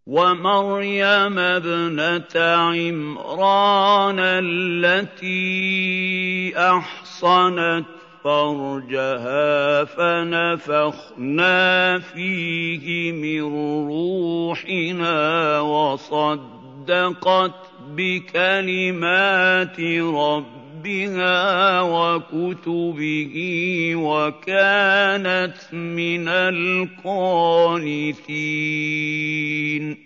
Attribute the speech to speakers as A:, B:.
A: وَمَرْيَمَ ابْنَتَ عِمْرَانَ الَّتِي أَحْصَنَتْ فَرْجَهَا فَنَفَخْنَا فِيهِ مِن رُّوحِنَا وَصَدَّقَتْ بِكَلِمَاتِ رَبِّهَا وَكُتُبِهِ وَكَانَتْ مِنَ الْقَانِتِينَ